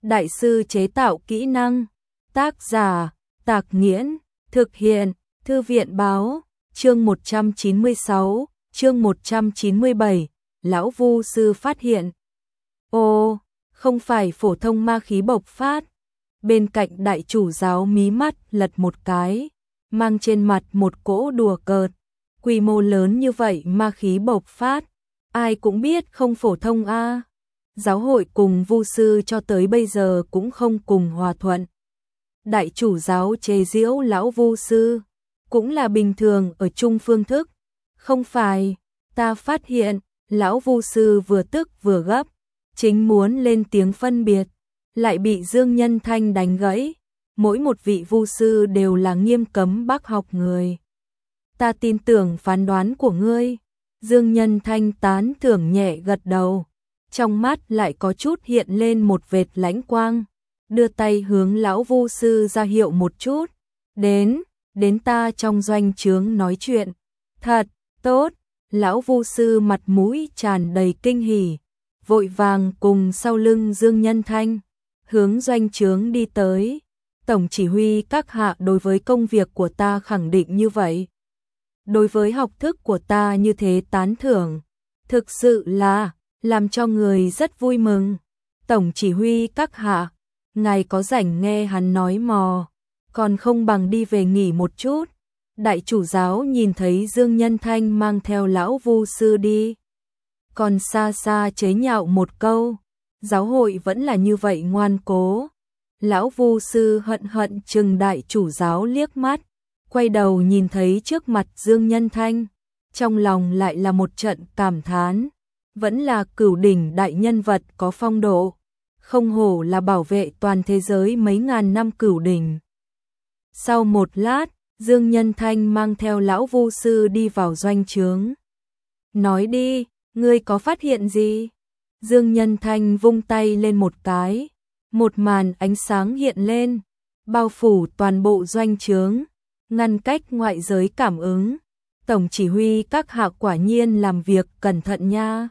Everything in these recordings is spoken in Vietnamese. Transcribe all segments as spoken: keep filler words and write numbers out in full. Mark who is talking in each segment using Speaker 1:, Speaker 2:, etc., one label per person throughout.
Speaker 1: Đại sư chế tạo kỹ năng. Tác giả, Tạc Nghiễn. Thực hiện, Thư viện báo. Chương một trăm chín mươi sáu, chương một trăm chín mươi bảy, lão vu sư phát hiện. Ô, không phải phổ thông ma khí bộc phát. Bên cạnh đại chủ giáo mí mắt lật một cái, mang trên mặt một cỗ đùa cợt. Quy mô lớn như vậy ma khí bộc phát, ai cũng biết không phổ thông a. Giáo hội cùng vu sư cho tới bây giờ cũng không cùng hòa thuận. Đại chủ giáo chế giễu lão vu sư, cũng là bình thường ở chung phương thức. Không phải, ta phát hiện, lão vu sư vừa tức vừa gấp, chính muốn lên tiếng phân biệt, lại bị Dương Nhân Thanh đánh gãy. Mỗi một vị vu sư đều là nghiêm cấm bác học người. Ta tin tưởng phán đoán của ngươi. Dương Nhân Thanh tán thưởng nhẹ gật đầu, trong mắt lại có chút hiện lên một vệt lãnh quang, đưa tay hướng lão vu sư ra hiệu một chút. Đến, đến ta trong doanh trướng nói chuyện. Thật, tốt. Lão vu sư mặt mũi tràn đầy kinh hỉ, vội vàng cùng sau lưng Dương Nhân Thanh, hướng doanh trướng đi tới. Tổng chỉ huy các hạ đối với công việc của ta khẳng định như vậy. Đối với học thức của ta như thế tán thưởng, thực sự là làm cho người rất vui mừng. Tổng chỉ huy các hạ, ngài có rảnh nghe hắn nói mò, còn không bằng đi về nghỉ một chút. Đại chủ giáo nhìn thấy Dương Nhân Thanh mang theo lão vu sư đi, còn xa xa chế nhạo một câu, giáo hội vẫn là như vậy ngoan cố. Lão vu sư hận hận chừng đại chủ giáo liếc mắt, quay đầu nhìn thấy trước mặt Dương Nhân Thanh, trong lòng lại là một trận cảm thán, vẫn là cửu đỉnh đại nhân vật có phong độ, không hổ là bảo vệ toàn thế giới mấy ngàn năm cửu đỉnh. Sau một lát, Dương Nhân Thanh mang theo lão vu sư đi vào doanh trướng. Nói đi, ngươi có phát hiện gì? Dương Nhân Thanh vung tay lên một cái, một màn ánh sáng hiện lên, bao phủ toàn bộ doanh trướng, ngăn cách ngoại giới cảm ứng. Tổng chỉ huy các hạ quả nhiên làm việc cẩn thận nha.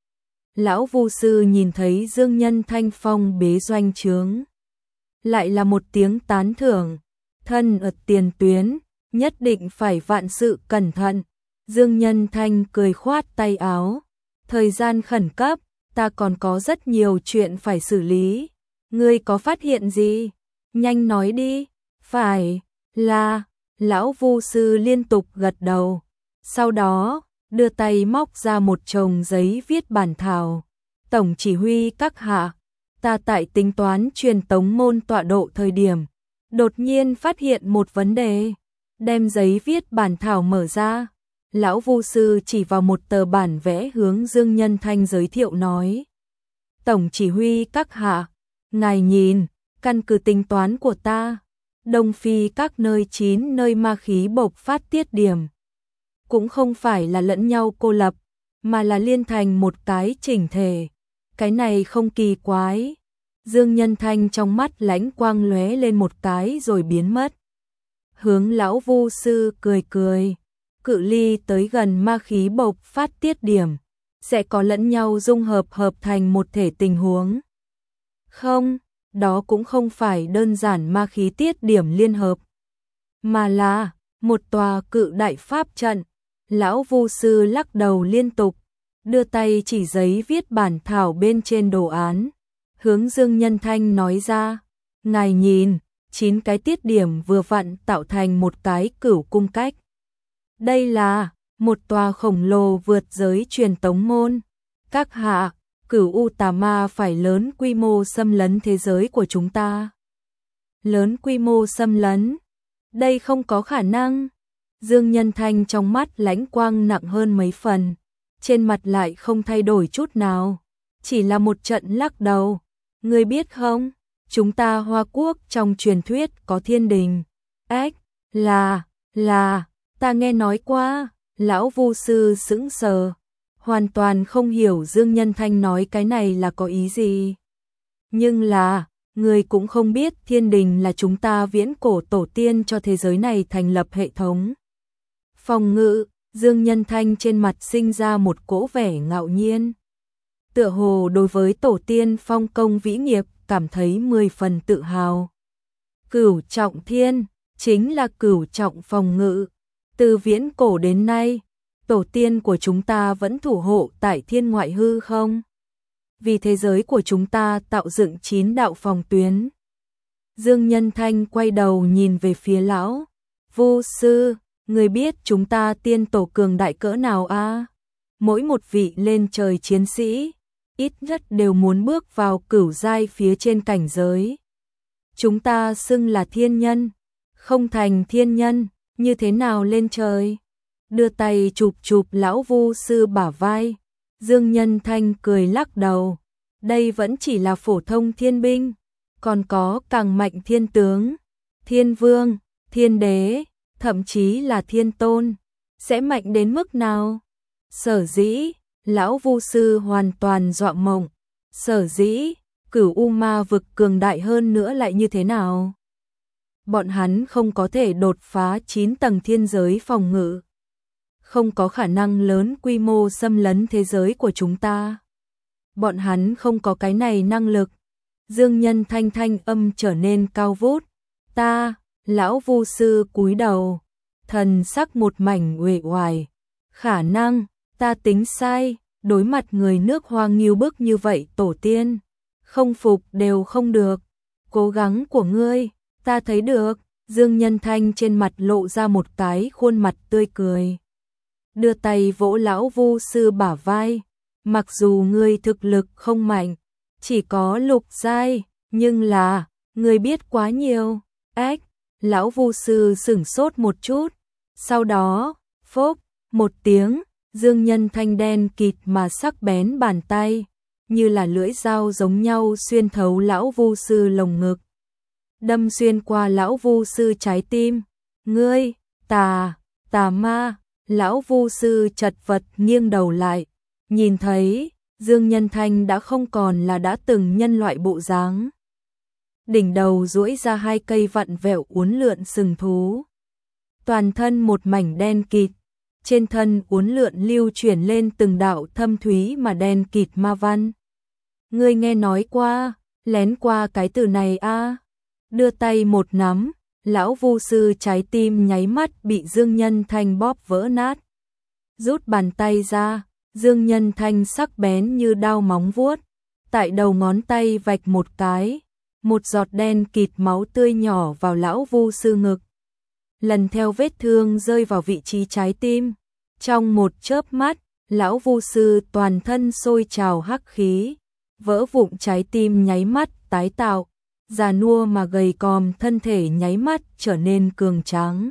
Speaker 1: Lão vu sư nhìn thấy Dương Nhân Thanh phong bế doanh trướng, lại là một tiếng tán thưởng. Thân ở tiền tuyến, nhất định phải vạn sự cẩn thận. Dương Nhân Thanh cười khoát tay áo. Thời gian khẩn cấp, ta còn có rất nhiều chuyện phải xử lý. Ngươi có phát hiện gì? Nhanh nói đi. Phải, là... Lão vu sư liên tục gật đầu. Sau đó, đưa tay móc ra một chồng giấy viết bản thảo. Tổng chỉ huy các hạ, ta tại tính toán truyền tống môn tọa độ thời điểm, đột nhiên phát hiện một vấn đề. Đem giấy viết bản thảo mở ra, lão vu sư chỉ vào một tờ bản vẽ hướng Dương Nhân Thanh giới thiệu nói. Tổng chỉ huy các hạ, ngài nhìn, căn cứ tính toán của ta, Đông Phi các nơi chín nơi ma khí bộc phát tiết điểm, cũng không phải là lẫn nhau cô lập, mà là liên thành một cái chỉnh thể. Cái này không kỳ quái. Dương Nhân Thanh trong mắt lãnh quang lóe lên một cái rồi biến mất. Hướng lão vu sư cười cười, cự ly tới gần ma khí bộc phát tiết điểm, sẽ có lẫn nhau dung hợp hợp thành một thể tình huống. Không, đó cũng không phải đơn giản ma khí tiết điểm liên hợp, mà là một tòa cự đại pháp trận. Lão vu sư lắc đầu liên tục, đưa tay chỉ giấy viết bản thảo bên trên đồ án, hướng Dương Nhân Thanh nói ra. Ngài nhìn, chín cái tiết điểm vừa vặn tạo thành một cái cửu cung cách. Đây là một tòa khổng lồ vượt giới truyền tống môn. Các hạ, cửu u tà ma phải lớn quy mô xâm lấn thế giới của chúng ta. Lớn quy mô xâm lấn? Đây không có khả năng. Dương Nhân Thanh trong mắt lãnh quang nặng hơn mấy phần, trên mặt lại không thay đổi chút nào, chỉ là một trận lắc đầu. Ngươi biết không, chúng ta Hoa Quốc trong truyền thuyết có thiên đình. Ếch, là, là, ta nghe nói qua. Lão vu sư sững sờ, hoàn toàn không hiểu Dương Nhân Thanh nói cái này là có ý gì. Nhưng là, người cũng không biết thiên đình là chúng ta viễn cổ tổ tiên cho thế giới này thành lập hệ thống phòng ngự. Dương Nhân Thanh trên mặt sinh ra một cỗ vẻ ngạo nhiên, tựa hồ đối với tổ tiên phong công vĩ nghiệp cảm thấy mười phần tự hào. Cửu trọng thiên chính là cửu trọng phòng ngự. Từ viễn cổ đến nay, tổ tiên của chúng ta vẫn thủ hộ tại thiên ngoại hư không? Vì thế giới của chúng ta tạo dựng chín đạo phòng tuyến. Dương Nhân Thanh quay đầu nhìn về phía lão Vu sư, người biết chúng ta tiên tổ cường đại cỡ nào a? À? Mỗi một vị lên trời chiến sĩ, ít nhất đều muốn bước vào cửu giai phía trên cảnh giới. Chúng ta xưng là thiên nhân, không thành thiên nhân, như thế nào lên trời? Đưa tay chụp chụp lão Vu sư bả vai, Dương Nhân Thanh cười lắc đầu, đây vẫn chỉ là phổ thông thiên binh, còn có càng mạnh thiên tướng, thiên vương, thiên đế, thậm chí là thiên tôn, sẽ mạnh đến mức nào? Sở dĩ, lão Vu sư hoàn toàn dọa mộng, sở dĩ, Cửu U Ma vực cường đại hơn nữa lại như thế nào? Bọn hắn không có thể đột phá chín tầng thiên giới phòng ngự, không có khả năng lớn quy mô xâm lấn thế giới của chúng ta. Bọn hắn không có cái này năng lực. Dương Nhân Thanh thanh âm trở nên cao vút. Ta, lão Vu sư cúi đầu, thần sắc một mảnh uể oải. Khả năng, ta tính sai, đối mặt người nước Hoa nghiêu bức như vậy tổ tiên, không phục đều không được. Cố gắng của ngươi, ta thấy được. Dương Nhân Thanh trên mặt lộ ra một cái khuôn mặt tươi cười. Đưa tay vỗ lão Vu sư bả vai. Mặc dù ngươi thực lực không mạnh, chỉ có lục giai, nhưng là, ngươi biết quá nhiều. Ách, lão Vu sư sửng sốt một chút. Sau đó, phốc, một tiếng, Dương Nhân Thanh đen kịt mà sắc bén bàn tay, như là lưỡi dao giống nhau xuyên thấu lão Vu sư lồng ngực. Đâm xuyên qua lão Vu sư trái tim. Ngươi, tà, tà ma, lão Vu sư chật vật nghiêng đầu lại. Nhìn thấy, Dương Nhân Thanh đã không còn là đã từng nhân loại bộ dáng. Đỉnh đầu duỗi ra hai cây vặn vẹo uốn lượn sừng thú. Toàn thân một mảnh đen kịt, trên thân uốn lượn lưu chuyển lên từng đạo thâm thúy mà đen kịt ma văn. Ngươi nghe nói qua, lén qua cái từ này a? À? Đưa tay một nắm, lão Vu sư trái tim nháy mắt bị Dương Nhân Thanh bóp vỡ nát. Rút bàn tay ra, Dương Nhân Thanh sắc bén như đao móng vuốt, tại đầu ngón tay vạch một cái, một giọt đen kịt máu tươi nhỏ vào lão Vu sư ngực. Lần theo vết thương rơi vào vị trí trái tim, trong một chớp mắt, lão Vu sư toàn thân sôi trào hắc khí, vỡ vụn trái tim nháy mắt tái tạo, già nua mà gầy còm thân thể nháy mắt trở nên cường tráng.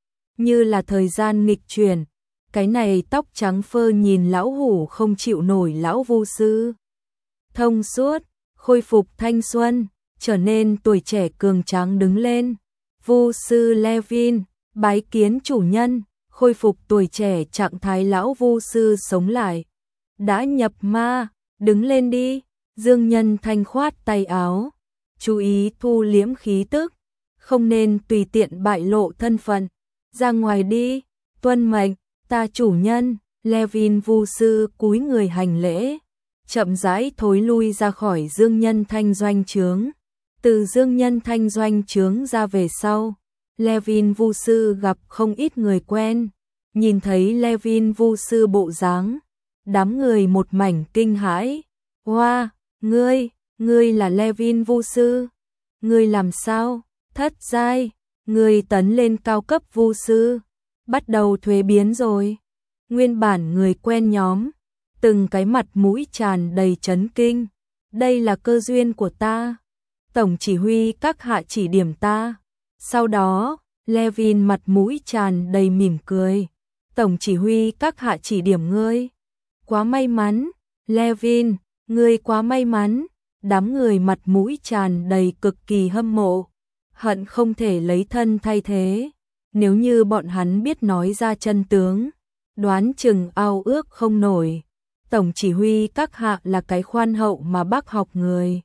Speaker 1: Như là thời gian nghịch chuyển, cái này tóc trắng phơ nhìn lão hủ không chịu nổi lão Vu sư. Thông suốt, khôi phục thanh xuân, trở nên tuổi trẻ cường tráng đứng lên. Vu sư Levin, bái kiến chủ nhân, khôi phục tuổi trẻ trạng thái lão Vu sư sống lại. Đã nhập ma, đứng lên đi. Dương Nhân Thanh khoát tay áo, chú ý thu liễm khí tức, không nên tùy tiện bại lộ thân phận. Ra ngoài đi, tuân mệnh. Ta chủ nhân. Levin Vu sư cúi người hành lễ, chậm rãi thối lui ra khỏi Dương Nhân Thanh doanh trướng. Từ Dương Nhân Thanh doanh trướng ra về sau, Levin Vu sư gặp không ít người quen, nhìn thấy Levin Vu sư bộ dáng, đám người một mảnh kinh hãi. Hoa, wow, ngươi, ngươi là Levin Vu sư? Ngươi làm sao? Thất giai, ngươi tấn lên cao cấp Vu sư, bắt đầu thuế biến rồi. Nguyên bản người quen nhóm, từng cái mặt mũi tràn đầy chấn kinh. Đây là cơ duyên của ta. Tổng chỉ huy các hạ chỉ điểm ta. Sau đó, Levin mặt mũi tràn đầy mỉm cười. Tổng chỉ huy các hạ chỉ điểm ngươi. Quá may mắn, Levin, ngươi quá may mắn. Đám người mặt mũi tràn đầy cực kỳ hâm mộ, hận không thể lấy thân thay thế. Nếu như bọn hắn biết nói ra chân tướng, đoán chừng ao ước không nổi. Tổng chỉ huy các hạ là cái khoan hậu mà bác học người.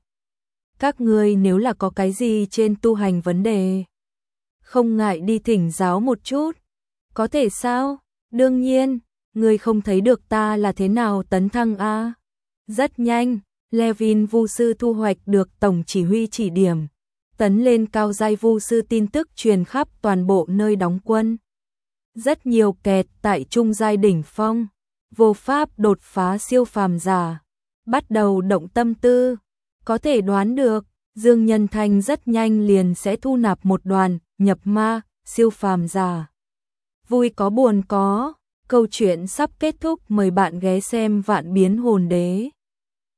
Speaker 1: Các ngươi nếu là có cái gì trên tu hành vấn đề, không ngại đi thỉnh giáo một chút. Có thể sao? Đương nhiên, ngươi không thấy được ta là thế nào tấn thăng a? Rất nhanh, Levin Vu sư thu hoạch được tổng chỉ huy chỉ điểm, tấn lên cao giai Vu sư tin tức truyền khắp toàn bộ nơi đóng quân. Rất nhiều kẹt tại trung giai đỉnh phong, vô pháp đột phá siêu phàm giả, bắt đầu động tâm tư, có thể đoán được, Dương Nhân Thanh rất nhanh liền sẽ thu nạp một đoàn nhập ma siêu phàm giả. Vui có buồn có, câu chuyện sắp kết thúc, mời bạn ghé xem Vạn Biến Hồn Đế.